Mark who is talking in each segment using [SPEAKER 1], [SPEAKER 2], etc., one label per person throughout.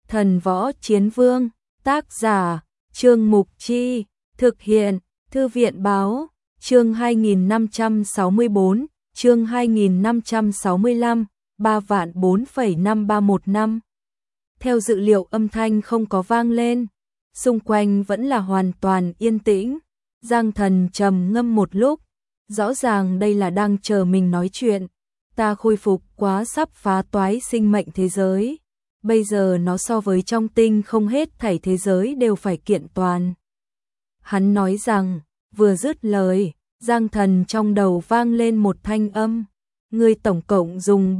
[SPEAKER 1] Thần Võ Chiến Vương, tác giả, Trương Mục Chi, thực hiện, Thư viện Báo, chương 2564, chương 2565, 3.4,5315. Theo dự liệu âm thanh không có vang lên, xung quanh vẫn là hoàn toàn yên tĩnh. Giang Thần trầm ngâm một lúc, rõ ràng đây là đang chờ mình nói chuyện. Ta khôi phục quá sắp phá toái sinh mệnh thế giới. Bây giờ nó so với trong tinh không hết thảy thế giới đều phải kiện toàn. Hắn nói rằng, vừa dứt lời, Giang Thần trong đầu vang lên một thanh âm. Ngươi tổng cộng dùng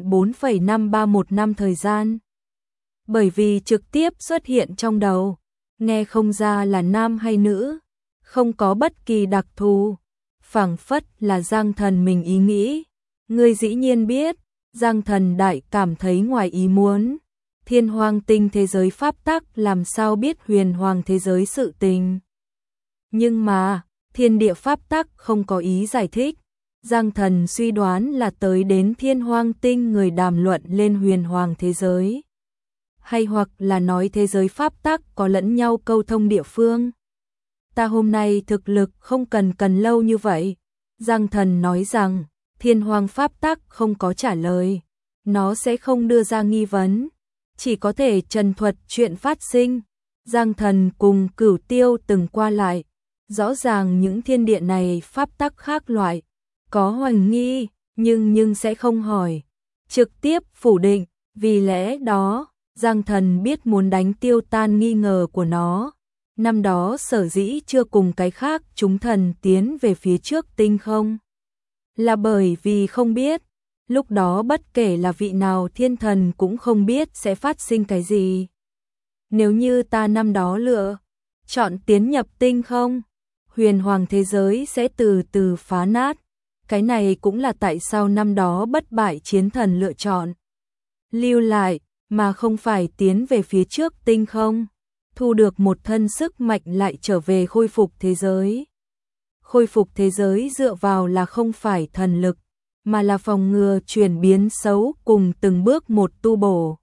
[SPEAKER 1] 3.4,5315 thời gian. Bởi vì trực tiếp xuất hiện trong đầu, nghe không ra là nam hay nữ, không có bất kỳ đặc thù, phảng phất là Giang Thần mình ý nghĩ. Ngươi dĩ nhiên biết. Giang Thần đại cảm thấy ngoài ý muốn. Thiên Hoang Tinh thế giới pháp tắc làm sao biết huyền hoàng thế giới sự tình. Nhưng mà, thiên địa pháp tắc không có ý giải thích. Giang Thần suy đoán là tới đến Thiên Hoang Tinh người đàm luận lên huyền hoàng thế giới. Hay hoặc là nói thế giới pháp tắc có lẫn nhau câu thông địa phương. Ta hôm nay thực lực không cần lâu như vậy. Giang Thần nói rằng, Thiên Hoang pháp tắc không có trả lời. Nó sẽ không đưa ra nghi vấn. Chỉ có thể trần thuật chuyện phát sinh. Giang Thần cùng Cửu Tiêu từng qua lại. Rõ ràng những thiên địa này pháp tắc khác loại. Có hoài nghi, nhưng sẽ không hỏi. Trực tiếp phủ định. Vì lẽ đó, Giang Thần biết muốn đánh tiêu tan nghi ngờ của nó. Năm đó sở dĩ chưa cùng cái khác chúng thần tiến về phía trước tinh không. Là bởi vì không biết. Lúc đó bất kể là vị nào thiên thần cũng không biết sẽ phát sinh cái gì. Nếu như ta năm đó lựa chọn tiến nhập tinh không, huyền hoàng thế giới sẽ từ từ phá nát. Cái này cũng là tại sao năm đó bất bại chiến thần lựa chọn lưu lại mà không phải tiến về phía trước tinh không, thu được một thân sức mạnh lại trở về khôi phục thế giới. Khôi phục thế giới dựa vào là không phải thần lực, mà là phòng ngừa chuyển biến xấu cùng từng bước một tu bổ.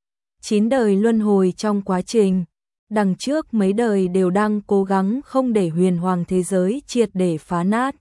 [SPEAKER 1] 9 đời luân hồi trong quá trình, đằng trước mấy đời đều đang cố gắng không để huyền hoàng thế giới triệt để phá nát.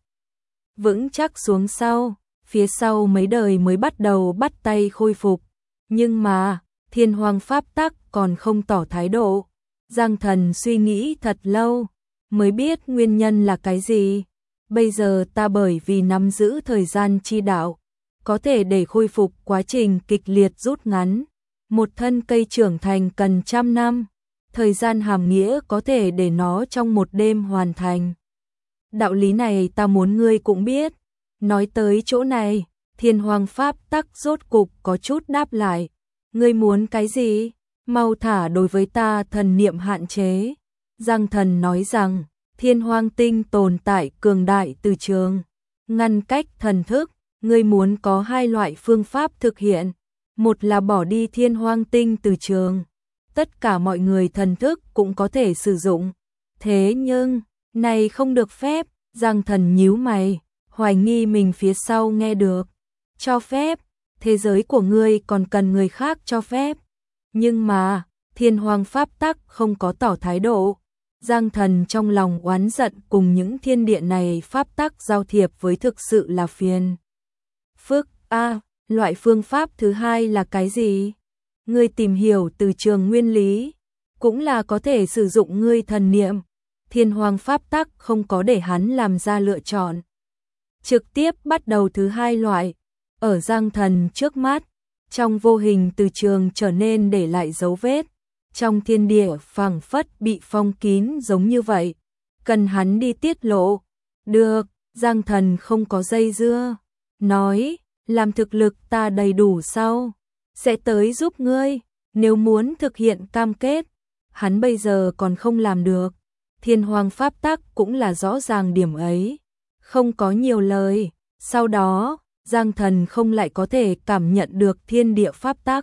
[SPEAKER 1] Vững chắc xuống sau, phía sau mấy đời mới bắt đầu bắt tay khôi phục. Nhưng mà, Thiên Hoang pháp tắc còn không tỏ thái độ. Giang Thần suy nghĩ thật lâu, mới biết nguyên nhân là cái gì. Bây giờ ta bởi vì nắm giữ thời gian chi đạo, có thể để khôi phục quá trình kịch liệt rút ngắn. Một thân cây trưởng thành cần 100 năm, thời gian hàm nghĩa có thể để nó trong một đêm hoàn thành. Đạo lý này ta muốn ngươi cũng biết. Nói tới chỗ này, Thiên Hoang pháp tắc rốt cục có chút đáp lại. Ngươi muốn cái gì? Mau thả đối với ta thần niệm hạn chế. Giang Thần nói rằng, Thiên Hoang Tinh tồn tại cường đại từ trường, ngăn cách thần thức. Ngươi muốn có hai loại phương pháp thực hiện. Một là bỏ đi Thiên Hoang Tinh từ trường. Tất cả mọi người thần thức cũng có thể sử dụng. Thế nhưng, này không được phép. Giang Thần nhíu mày, hoài nghi mình phía sau nghe được. Cho phép, thế giới của ngươi còn cần người khác cho phép. Nhưng mà, Thiên Hoang pháp tắc không có tỏ thái độ. Giang Thần trong lòng oán giận cùng những thiên địa này pháp tắc giao thiệp với thực sự là phiền phức. Loại phương pháp thứ hai là cái gì? Ngươi tìm hiểu từ trường nguyên lý, cũng là có thể sử dụng ngươi thần niệm. Thiên Hoang pháp tắc không có để hắn làm ra lựa chọn. Trực tiếp bắt đầu thứ hai loại. Ở Giang Thần trước mắt, trong vô hình từ trường trở nên để lại dấu vết. Trong thiên địa phảng phất bị phong kín giống như vậy. Cần hắn đi tiết lộ. Được, Giang Thần không có dây dưa. Nói, làm thực lực ta đầy đủ sau, sẽ tới giúp ngươi. Nếu muốn thực hiện cam kết, hắn bây giờ còn không làm được. Thiên Hoang pháp tắc cũng là rõ ràng điểm ấy. Không có nhiều lời. Sau đó, Giang Thần không lại có thể cảm nhận được thiên địa pháp tắc.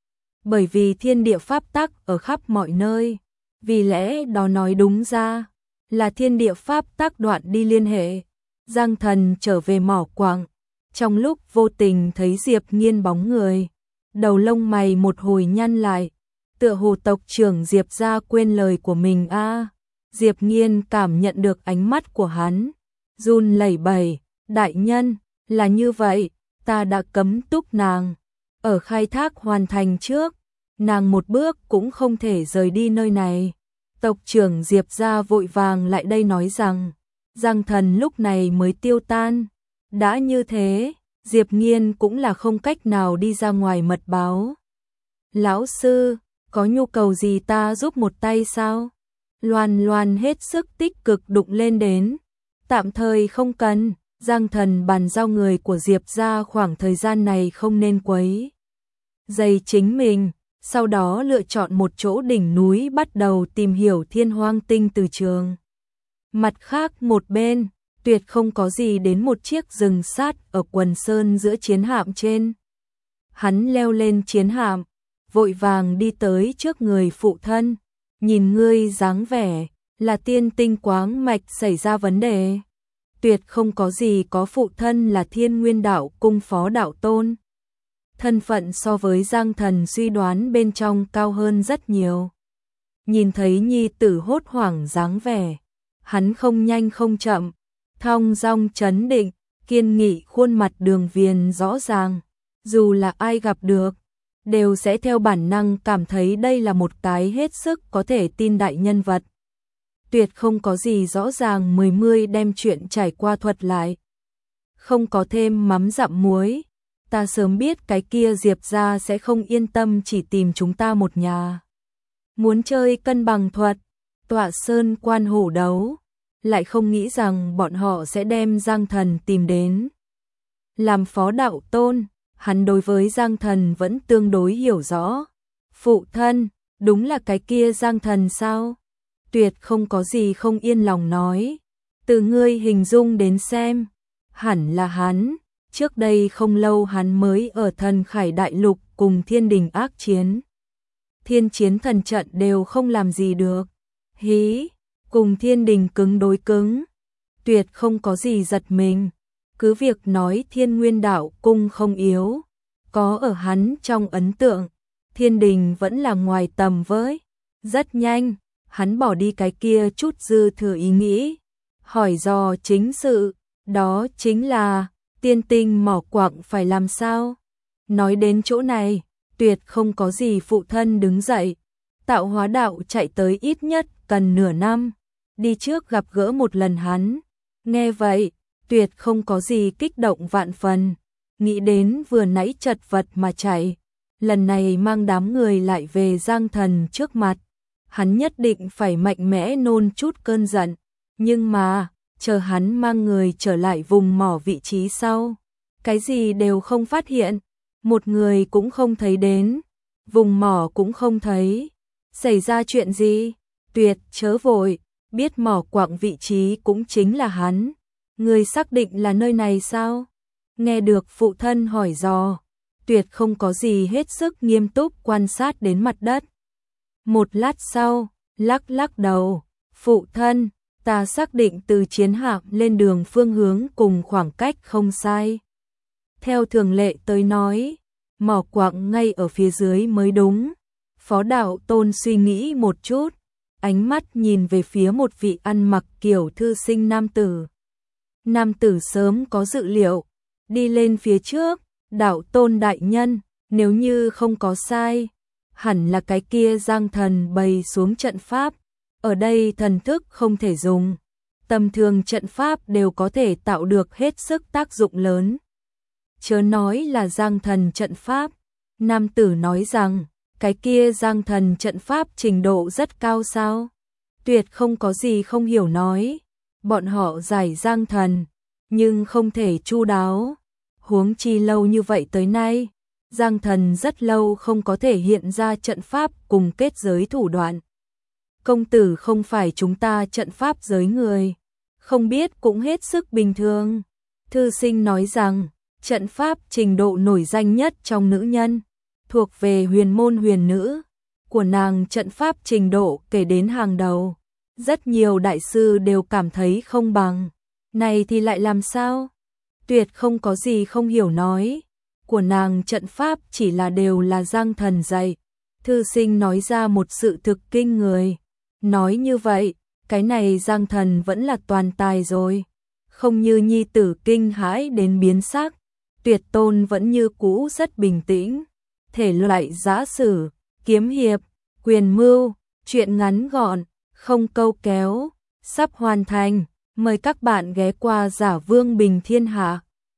[SPEAKER 1] Bởi vì thiên địa pháp tắc ở khắp mọi nơi. Vì lẽ đó nói đúng ra, là thiên địa pháp tắc đoạn đi liên hệ. Giang Thần trở về mỏ quặng. Trong lúc vô tình thấy Diệp Nghiên bóng người. Đầu lông mày một hồi nhăn lại. tựa hồ tộc trưởng Diệp gia quên lời của mình a. Diệp Nghiên cảm nhận được ánh mắt của hắn, run lẩy bẩy, đại nhân, là như vậy, ta đã cấm túc nàng. Ở khai thác hoàn thành trước, nàng một bước cũng không thể rời đi nơi này. Tộc trưởng Diệp gia vội vàng lại đây nói rằng, Giang Thần lúc này mới tiêu tan. Đã như thế, Diệp Nghiên cũng là không cách nào đi ra ngoài mật báo. Lão sư, có nhu cầu gì ta giúp một tay sao? Loan Loan hết sức tích cực đụng lên đến. Tạm thời không cần, Giang Thần bàn giao người của Diệp gia khoảng thời gian này không nên quấy rầy chính mình, sau đó lựa chọn một chỗ đỉnh núi bắt đầu tìm hiểu Thiên Hoang Tinh từ trường. Mặt khác một bên, tuyệt không có gì đến một chiếc rừng sát ở quần sơn giữa chiến hạm trên. Hắn leo lên chiến hạm, vội vàng đi tới trước người phụ thân, nhìn ngươi dáng vẻ, là tiên tinh quáng mạch xảy ra vấn đề. Tuyệt không có gì, có phụ thân là Thiên Nguyên Đạo Cung phó đạo tôn. Thân phận so với Giang Thần suy đoán bên trong cao hơn rất nhiều. Nhìn thấy nhi tử hốt hoảng dáng vẻ, hắn không nhanh không chậm, thong dong trấn định, kiên nghị, khuôn mặt đường viền rõ ràng, dù là ai gặp được, đều sẽ theo bản năng cảm thấy đây là một cái hết sức có thể tin đại nhân vật. Tuyệt không có gì, rõ ràng mươi đem chuyện trải qua thuật lại. Không có thêm mắm dặm muối, ta sớm biết cái kia Diệp gia sẽ không yên tâm chỉ tìm chúng ta một nhà. Muốn chơi cân bằng thuật, tọa sơn quan hổ đấu, lại không nghĩ rằng bọn họ sẽ đem Giang Thần tìm đến. Làm phó đạo tôn, hắn đối với Giang Thần vẫn tương đối hiểu rõ. Phụ thân, đúng là cái kia Giang Thần sao? Tuyệt không có gì không yên lòng nói. Từ ngươi hình dung đến xem, hẳn là hắn. Trước đây không lâu hắn mới ở Thần Khải Đại Lục cùng thiên đình ác chiến. Thiên chiến thần trận đều không làm gì được. Hí, cùng thiên đình cứng đối cứng. Tuyệt không có gì giật mình. Cứ việc nói Thiên Nguyên Đạo Cung không yếu, có ở hắn trong ấn tượng, thiên đình vẫn là ngoài tầm với. Rất nhanh, hắn bỏ đi cái kia chút dư thừa ý nghĩ, hỏi dò chính sự, đó chính là tiên tinh mỏ quặng phải làm sao. Nói đến chỗ này, Tuyệt không có gì, phụ thân đứng dậy, tạo hóa đạo chạy tới ít nhất cần nửa năm, đi trước gặp gỡ một lần hắn. Nghe vậy, Tuyệt không có gì, kích động vạn phần, nghĩ đến vừa nãy chật vật mà chạy, lần này mang đám người lại về Giang Thần trước mặt, hắn nhất định phải mạnh mẽ nôn chút cơn giận, nhưng mà, chờ hắn mang người trở lại vùng mỏ vị trí sau, cái gì đều không phát hiện, một người cũng không thấy đến, vùng mỏ cũng không thấy. Xảy ra chuyện gì? Tuyệt chớ vội, biết mỏ quặng vị trí cũng chính là hắn. Người xác định là nơi này sao? Nghe được phụ thân hỏi dò, Tuyệt không có gì, hết sức nghiêm túc quan sát đến mặt đất. Một lát sau, lắc lắc đầu, phụ thân, ta xác định từ chiến hạm lên đường phương hướng cùng khoảng cách không sai. Theo thường lệ tới nói, mỏ quặng ngay ở phía dưới mới đúng. Phó đạo tôn suy nghĩ một chút, ánh mắt nhìn về phía một vị ăn mặc kiểu thư sinh nam tử. Nam tử sớm có dự liệu, đi lên phía trước, đạo tôn đại nhân, nếu như không có sai, hẳn là cái kia Giang Thần bày xuống trận pháp, ở đây thần thức không thể dùng, tầm thường trận pháp đều có thể tạo được hết sức tác dụng lớn. Chớ nói là Giang Thần trận pháp, nam tử nói rằng, cái kia Giang Thần trận pháp trình độ rất cao sao? Tuyệt không có gì không hiểu nói, bọn họ giải Giang Thần, nhưng không thể chu đáo. Huống chi lâu như vậy tới nay, Giang Thần rất lâu không có thể hiện ra trận pháp cùng kết giới thủ đoạn. Công tử không phải chúng ta trận pháp giới người, không biết cũng hết sức bình thường. Thư sinh nói rằng, trận pháp trình độ nổi danh nhất trong nữ nhân, thuộc về huyền môn huyền nữ, của nàng trận pháp trình độ kể đến hàng đầu. Rất nhiều đại sư đều cảm thấy không bằng, này thì lại làm sao? Tuyệt không có gì không hiểu nói, của nàng trận pháp chỉ là đều là Giang Thần dạy, Thư sinh nói ra một sự thực kinh người. Nói như vậy, cái này Giang Thần vẫn là toàn tài rồi. Không như nhi tử kinh hãi đến biến sắc, Tuyệt Tôn vẫn như cũ rất bình tĩnh. Thể loại giã sử, kiếm hiệp, quyền mưu, truyện ngắn gọn, không câu kéo, sắp hoàn thành. Mời các bạn ghé qua Giả Vương Bình Thiên Hạ.